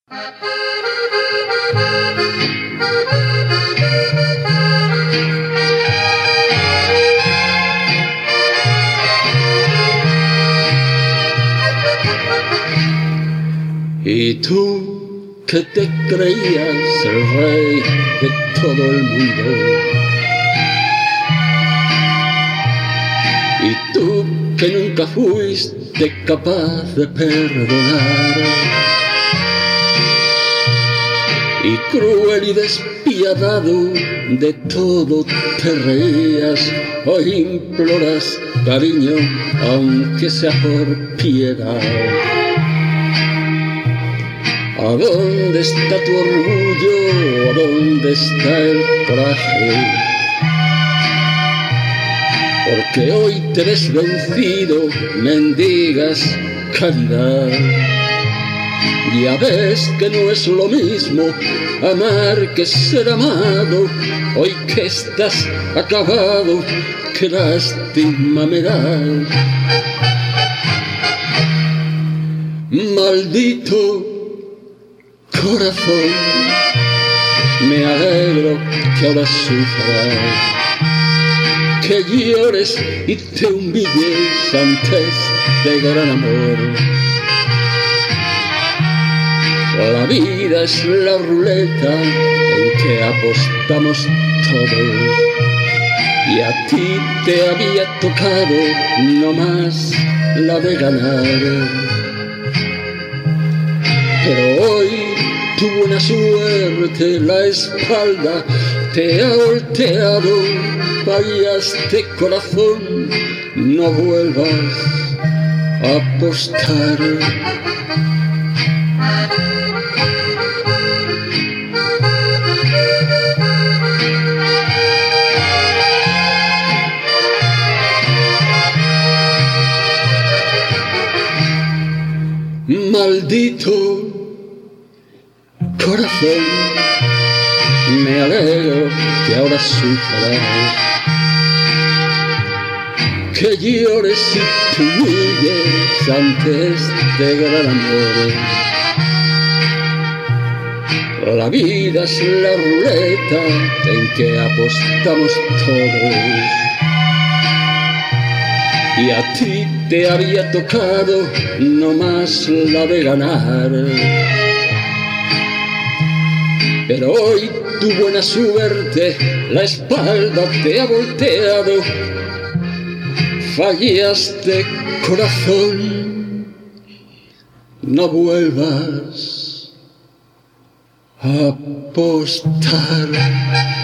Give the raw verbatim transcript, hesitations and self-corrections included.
Y tú que te creías el rey de todo el mundo, y tú que nunca fuiste capaz de perdonar, y cruel y despiadado de todo te reías, hoy imploras cariño aunque sea por piedad. ¿A dónde está tu orgullo? ¿A dónde está el coraje? Porque hoy te ves vencido, mendigas caridad. Ya ves que no es lo mismo amar que ser amado. Hoy que estás acabado, qué lástima me da. Maldito corazón, me alegro que ahora sufras, que llores y te humilles ante este gran amor. La vida es la ruleta en que apostamos todos, y a ti te había tocado no más la de ganar. Pero hoy tu buena suerte la espalda te ha volteado. Fallaste corazón, no vuelvas a apostar. Maldito corazón, me alegro que ahora sufras, que llores y te humilles ante este gran amor. La vida es la ruleta en que apostamos todos, y a ti te había tocado no más la de ganar. Pero hoy tu buena suerte la espalda te ha volteado. Fallaste corazón, no vuelvas a apostar.